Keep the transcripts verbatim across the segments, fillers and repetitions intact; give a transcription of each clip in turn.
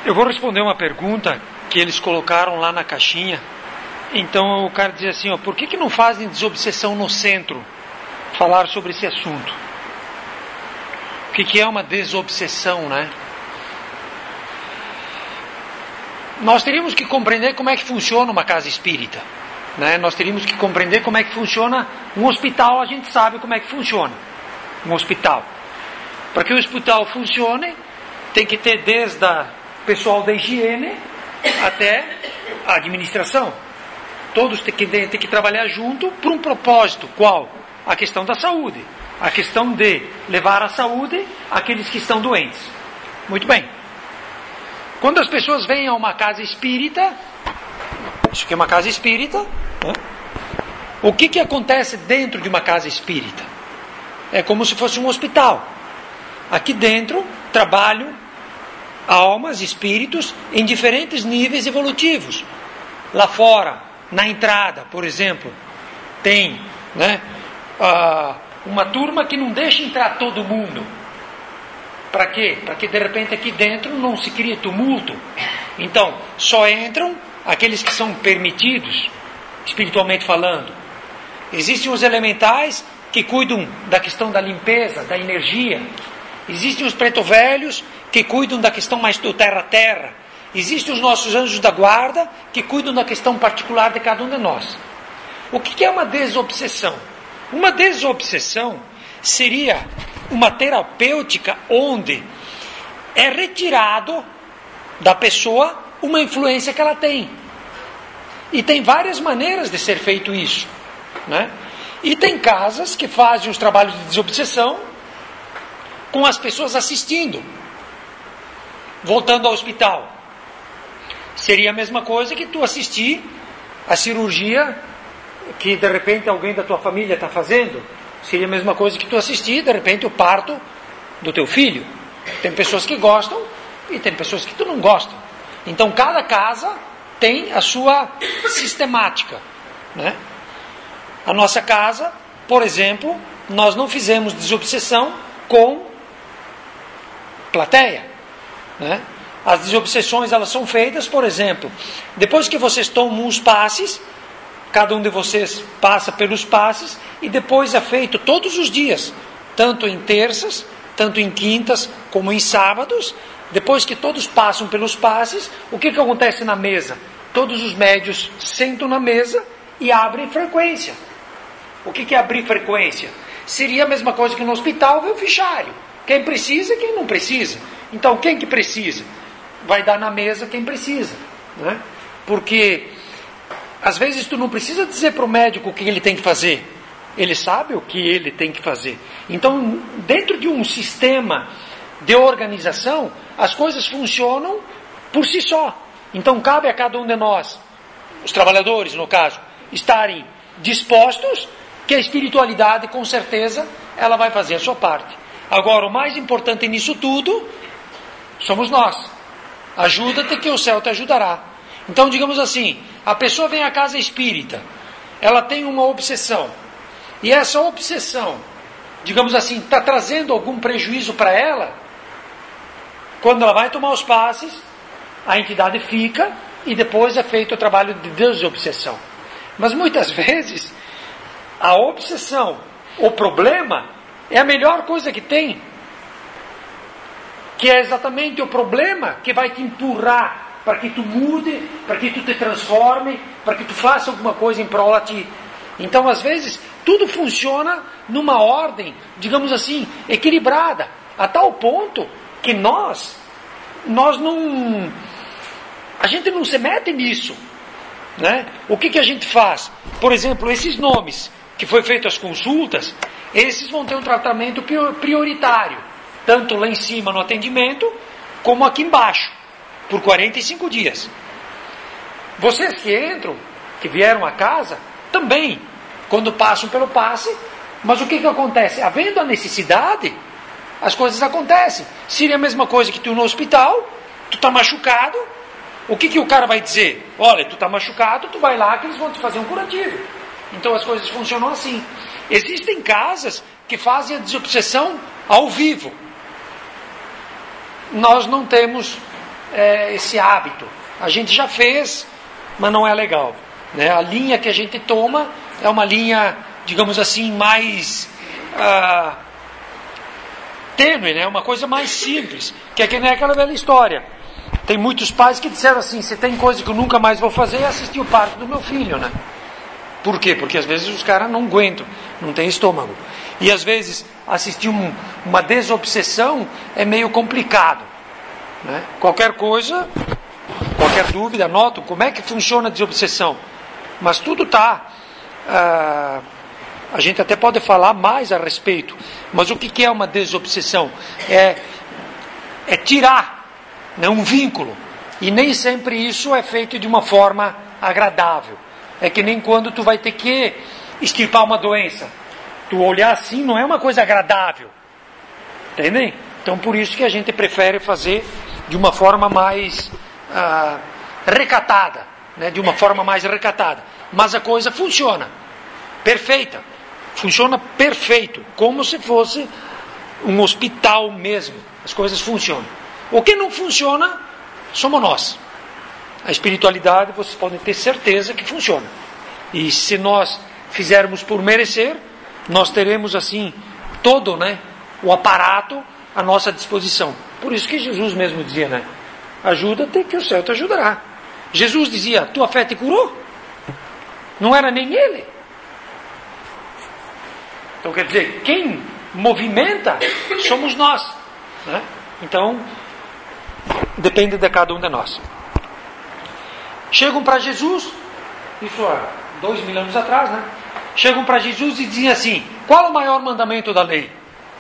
Eu vou responder uma pergunta que eles colocaram lá na caixinha. Então o cara diz assim, ó, por que, que não fazem desobsessão no centro? Falar sobre esse assunto. O que, que é uma desobsessão, né? Nós teríamos que compreender como é que funciona uma casa espírita, né? Nós teríamos que compreender como é que funciona um hospital. A gente sabe como é que funciona um hospital. Para que o hospital funcione, tem que ter desde o pessoal da higiene até a administração. Todos têm que, têm que trabalhar junto por um propósito. Qual? A questão da saúde. A questão de levar a saúde àqueles que estão doentes. Muito bem. Quando as pessoas vêm a uma casa espírita, isso aqui é uma casa espírita, né? O que, que acontece dentro de uma casa espírita? É como se fosse um hospital. Aqui dentro trabalham almas, espíritos em diferentes níveis evolutivos. Lá fora, na entrada, por exemplo, tem, né, uh, uma turma que não deixa entrar todo mundo. Para quê? Para que de repente aqui dentro não se crie tumulto. Então, só entram aqueles que são permitidos, espiritualmente falando. Existem os elementais que cuidam da questão da limpeza, da energia. Existem os preto-velhos que cuidam da questão mais do terra-terra. Existem os nossos anjos da guarda que cuidam da questão particular de cada um de nós. O que é uma desobsessão? Uma desobsessão seria uma terapêutica onde é retirado da pessoa uma influência que ela tem. E tem várias maneiras de ser feito isso, né? E tem casas que fazem os trabalhos de desobsessão com as pessoas assistindo. Voltando ao hospital. Seria a mesma coisa que tu assistir a cirurgia que de repente alguém da tua família está fazendo. Seria a mesma coisa que tu assistir de repente o parto do teu filho. Tem pessoas que gostam e tem pessoas que tu não gostam. Então cada casa tem a sua sistemática, né? A nossa casa, por exemplo, nós não fizemos desobsessão com plateia, né? As desobsessões, elas são feitas, por exemplo, depois que vocês tomam os passes, cada um de vocês passa pelos passes, e depois é feito todos os dias, tanto em terças, tanto em quintas, como em sábados. Depois que todos passam pelos passes, o que, que acontece na mesa? Todos os médios sentam na mesa e abrem frequência. O que, que é abrir frequência? Seria a mesma coisa que no hospital ver o fichário. Quem precisa e quem não precisa. Então, quem que precisa? Vai dar na mesa quem precisa, né? Porque às vezes tu não precisa dizer para o médico o que ele tem que fazer. Ele sabe o que ele tem que fazer. Então, dentro de um sistema de organização, as coisas funcionam por si só. Então, cabe a cada um de nós, os trabalhadores no caso, estarem dispostos, que a espiritualidade, com certeza, ela vai fazer a sua parte. Agora, o mais importante nisso tudo somos nós. Ajuda-te que o céu te ajudará. Então, digamos assim, a pessoa vem à casa espírita, ela tem uma obsessão, e essa obsessão, digamos assim, está trazendo algum prejuízo para ela. Quando ela vai tomar os passes, a entidade fica, e depois é feito o trabalho de desobsessão. Mas muitas vezes, a obsessão, o problema, é a melhor coisa que tem. Que é exatamente o problema que vai te empurrar para que tu mude, para que tu te transforme, para que tu faça alguma coisa em prol a ti. Então, às vezes, tudo funciona numa ordem, digamos assim, equilibrada, a tal ponto que nós, nós não, a gente não se mete nisso, né? O que, que a gente faz? Por exemplo, esses nomes que foi feito as consultas, esses vão ter um tratamento prioritário, tanto lá em cima no atendimento, como aqui embaixo, por quarenta e cinco dias. Vocês que entram, que vieram à casa, também, quando passam pelo passe, mas o que, que acontece? Havendo a necessidade, as coisas acontecem. Seria a mesma coisa que tu no hospital, tu está machucado, o que, que o cara vai dizer? Olha, tu está machucado, tu vai lá que eles vão te fazer um curativo. Então as coisas funcionam assim. Existem casas que fazem a desobsessão ao vivo. Nós não temos é, esse hábito. A gente já fez, mas não é legal. Né? A linha que a gente toma é uma linha, digamos assim, mais ah, tênue, né? Uma coisa mais simples, que é que nem aquela velha história. Tem muitos pais que disseram assim: se tem coisa que eu nunca mais vou fazer, é assistir o parto do meu filho, né? Por quê? Porque às vezes os caras não aguentam, não tem estômago. E às vezes assistir um, uma desobsessão é meio complicado. Né? Qualquer coisa, qualquer dúvida, anotam como é que funciona a desobsessão. Mas tudo está... Ah, a gente até pode falar mais a respeito. Mas o que, que é uma desobsessão? É, é tirar, né, um vínculo. E nem sempre isso é feito de uma forma agradável. É que nem quando tu vai ter que extirpar uma doença. Tu olhar assim não é uma coisa agradável. Entendem? Então por isso que a gente prefere fazer de uma forma mais ah, recatada. Né? De uma forma mais recatada. Mas a coisa funciona. Perfeita. Funciona perfeito. Como se fosse um hospital mesmo. As coisas funcionam. O que não funciona somos nós. A espiritualidade, vocês podem ter certeza que funciona. E se nós fizermos por merecer, nós teremos assim todo, né, o aparato à nossa disposição. Por isso que Jesus mesmo dizia, né, ajuda-te que o céu te ajudará. Jesus dizia: tua fé te curou? Não era nem ele. Então quer dizer, quem movimenta somos nós, né? Então depende de cada um de nós. Chegam para Jesus, isso há dois mil anos atrás, né? Chegam para Jesus e dizem assim: qual o maior mandamento da lei?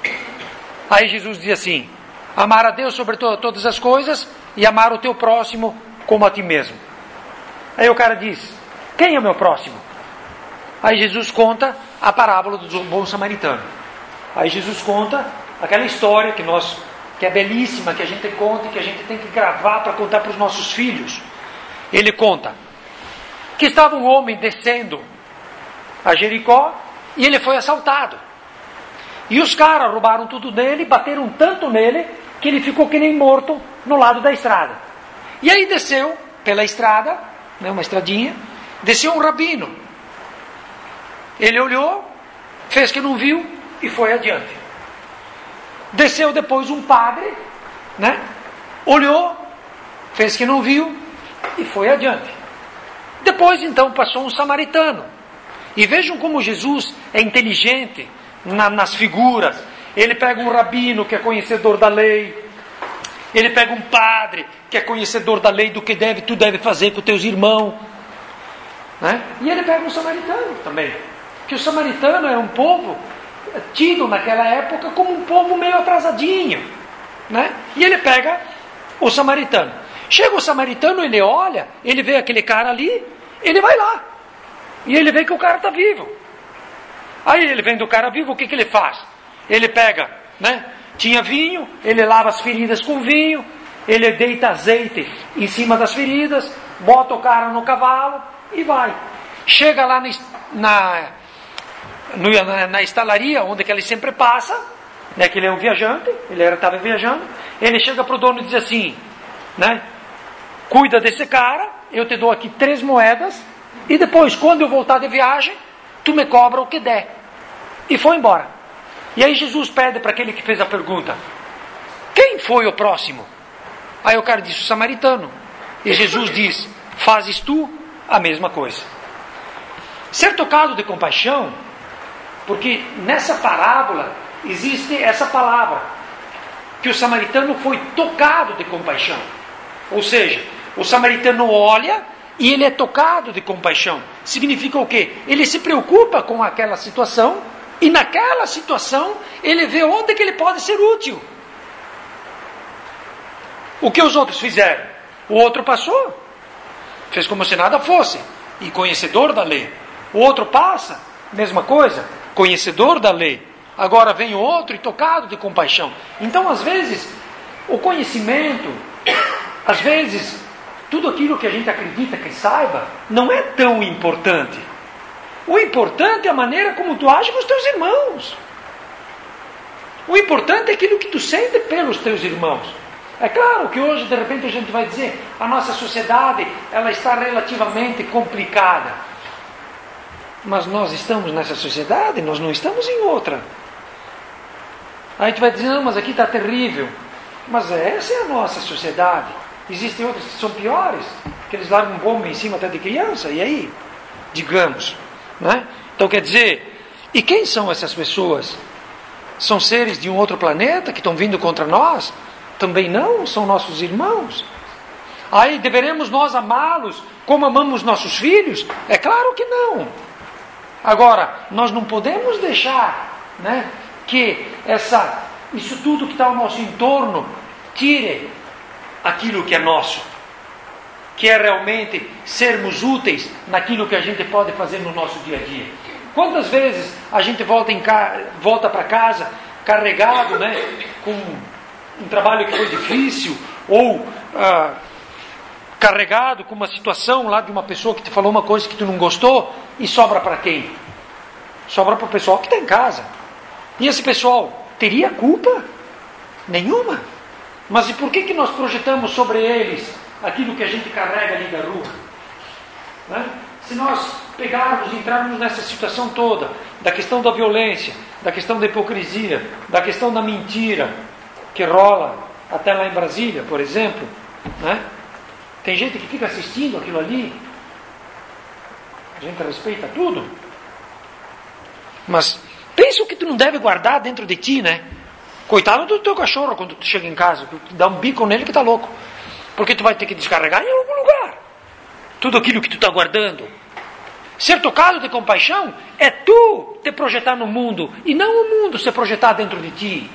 Aí Jesus diz assim: amar a Deus sobre to- todas as coisas e amar o teu próximo como a ti mesmo. Aí o cara diz: quem é o meu próximo? Aí Jesus conta a parábola do bom samaritano. Aí Jesus conta aquela história que nós, que é belíssima, que a gente conta e que a gente tem que gravar para contar para os nossos filhos. Ele conta que estava um homem descendo a Jericó e ele foi assaltado. E os caras roubaram tudo dele, bateram tanto nele que ele ficou que nem morto no lado da estrada. E aí desceu pela estrada, né, uma estradinha, desceu um rabino. Ele olhou, fez que não viu e foi adiante. Desceu depois um padre, né, olhou, fez que não viu e foi adiante. Depois então passou um samaritano. E vejam como Jesus é inteligente na, nas figuras. Ele pega um rabino que é conhecedor da lei. Ele pega um padre que é conhecedor da lei, do que deve, tu deve fazer com teus irmãos. Né? E ele pega um samaritano também. Que o samaritano era um povo tido naquela época como um povo meio atrasadinho. Né? E ele pega o samaritano. Chega o samaritano, ele olha, ele vê aquele cara ali, ele vai lá. E ele vê que o cara está vivo. Aí ele vendo o cara vivo, o que, que ele faz? Ele pega, né? Tinha vinho, ele lava as feridas com vinho, ele deita azeite em cima das feridas, bota o cara no cavalo e vai. Chega lá na, na, na estalaria, onde que ele sempre passa, né? Que ele é um viajante, ele estava viajando, ele chega para o dono e diz assim, né? Cuida desse cara, eu te dou aqui três moedas, e depois, quando eu voltar de viagem, tu me cobra o que der. E foi embora. E aí Jesus pede para aquele que fez a pergunta: quem foi o próximo? Aí o cara disse: o samaritano. E Jesus diz: fazes tu a mesma coisa. Ser tocado de compaixão, porque nessa parábola existe essa palavra, que o samaritano foi tocado de compaixão. Ou seja, o samaritano olha e ele é tocado de compaixão. Significa o quê? Ele se preocupa com aquela situação e naquela situação ele vê onde que ele pode ser útil. O que os outros fizeram? O outro passou, fez como se nada fosse, e conhecedor da lei. O outro passa, mesma coisa, conhecedor da lei. Agora vem o outro e tocado de compaixão. Então, às vezes, o conhecimento, às vezes, tudo aquilo que a gente acredita que saiba, não é tão importante. O importante é a maneira como tu age com os teus irmãos. O importante é aquilo que tu sente pelos teus irmãos. É claro que hoje, de repente, a gente vai dizer, a nossa sociedade, ela está relativamente complicada. Mas nós estamos nessa sociedade, nós não estamos em outra. Aí a gente vai dizer, não, mas aqui está terrível. Mas essa é a nossa sociedade. Existem outras que são piores, que eles largam bomba em cima até de criança, e aí? Digamos. Né? Então quer dizer, e quem são essas pessoas? São seres de um outro planeta que estão vindo contra nós? Também não, são nossos irmãos. Aí deveremos nós amá-los como amamos nossos filhos? É claro que não. Agora, nós não podemos deixar, né, que essa, isso tudo que está ao nosso entorno tire aquilo que é nosso, que é realmente sermos úteis naquilo que a gente pode fazer no nosso dia a dia. Quantas vezes a gente volta, em ca... volta para casa carregado, né, com um trabalho que foi difícil, ou ah, carregado com uma situação lá de uma pessoa que te falou uma coisa que tu não gostou, e sobra para quem? Sobra para o pessoal que está em casa. E esse pessoal teria culpa? Nenhuma. Mas e por que, que nós projetamos sobre eles aquilo que a gente carrega ali da rua? Né? Se nós pegarmos e entrarmos nessa situação toda, da questão da violência, da questão da hipocrisia, da questão da mentira, que rola até lá em Brasília, por exemplo, né? Tem gente que fica assistindo aquilo ali, a gente respeita tudo, mas pensa o que tu não deve guardar dentro de ti, né? Coitado do teu cachorro quando tu chega em casa, tu dá um bico nele que tá louco, porque tu vai ter que descarregar em algum lugar tudo aquilo que tu está guardando. Ser tocado de compaixão é tu te projetar no mundo, e não o mundo se projetar dentro de ti.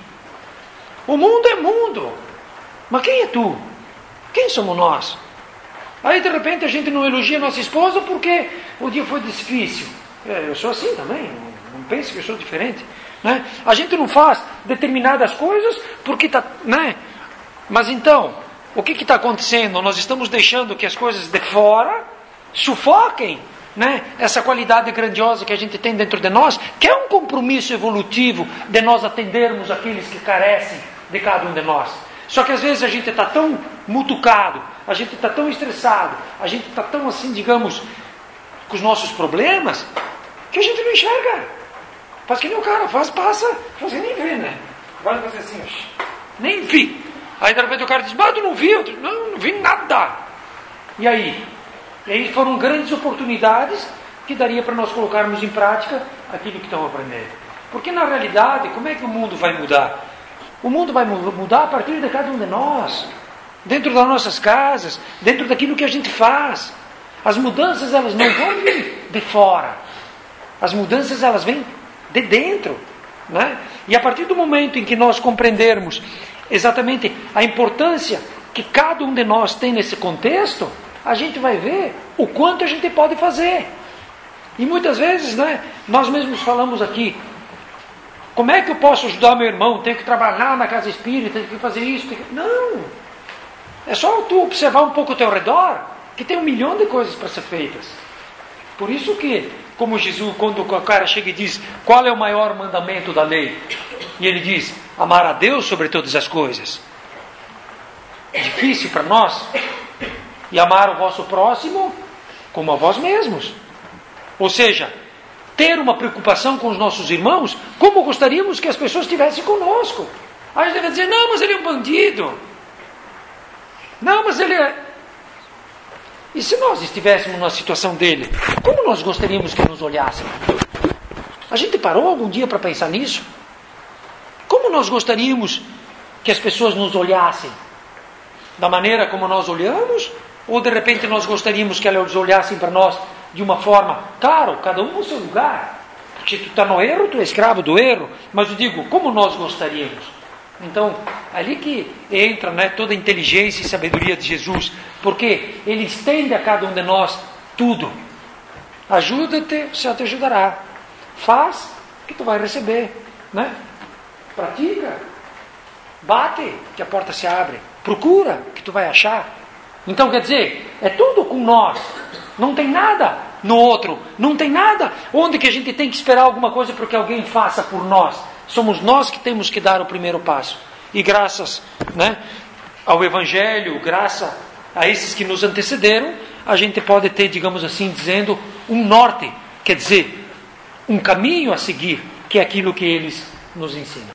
O mundo é mundo, mas quem é tu? Quem somos nós? Aí de repente a gente não elogia nossa esposa porque o dia foi difícil. É, eu sou assim também, não, não pense que eu sou diferente, né? A gente não faz determinadas coisas porque está, né? Mas então, o que está acontecendo? Nós estamos deixando que as coisas de fora sufoquem, né, essa qualidade grandiosa que a gente tem dentro de nós, que é um compromisso evolutivo de nós atendermos aqueles que carecem de cada um de nós. Só que às vezes a gente está tão mutucado, a gente está tão estressado, a gente está tão assim, digamos, com os nossos problemas, que a gente não enxerga. Faz que nem o cara faz, passa, você nem vê, né? Vai fazer assim, nem vi. Aí de repente o cara diz, mas tu não viu? Não, não vi nada. E aí? E aí foram grandes oportunidades que daria para nós colocarmos em prática aquilo que estamos aprendendo. Porque na realidade, como é que o mundo vai mudar? O mundo vai mudar a partir de cada um de nós, dentro das nossas casas, dentro daquilo que a gente faz. As mudanças, elas não vão vir de fora. As mudanças, elas vêm de dentro, né? E a partir do momento em que nós compreendermos exatamente a importância que cada um de nós tem nesse contexto, a gente vai ver o quanto a gente pode fazer. E muitas vezes, né, nós mesmos falamos aqui, como é que eu posso ajudar meu irmão? Tenho que trabalhar na casa espírita, tenho que fazer isso. Tenho que... Não! É só tu observar um pouco ao teu redor, que tem um milhão de coisas para ser feitas. Por isso que, como Jesus, quando o cara chega e diz, qual é o maior mandamento da lei? E ele diz, amar a Deus sobre todas as coisas. É difícil para nós. E amar o vosso próximo como a vós mesmos. Ou seja, ter uma preocupação com os nossos irmãos, como gostaríamos que as pessoas estivessem conosco. Aí a gente deve dizer, não, mas ele é um bandido. Não, mas ele é... E se nós estivéssemos na situação dele, como nós gostaríamos que nos olhassem? A gente parou algum dia para pensar nisso? Como nós gostaríamos que as pessoas nos olhassem? Da maneira como nós olhamos? Ou de repente nós gostaríamos que elas olhassem para nós de uma forma, claro, cada um no seu lugar, porque tu está no erro, tu é escravo do erro, mas eu digo, como nós gostaríamos? Então, ali que entra, né, toda a inteligência e sabedoria de Jesus, porque Ele estende a cada um de nós tudo. Ajuda-te, o Senhor te ajudará. Faz, que tu vai receber, né? Pratica, bate, que a porta se abre. Procura, que tu vai achar. Então, quer dizer, é tudo com nós. Não tem nada no outro. Não tem nada onde que a gente tem que esperar alguma coisa para que alguém faça por nós. Somos nós que temos que dar o primeiro passo. E graças, né, ao Evangelho, graças a esses que nos antecederam, a gente pode ter, digamos assim, dizendo, um norte, quer dizer, um caminho a seguir, que é aquilo que eles nos ensinam.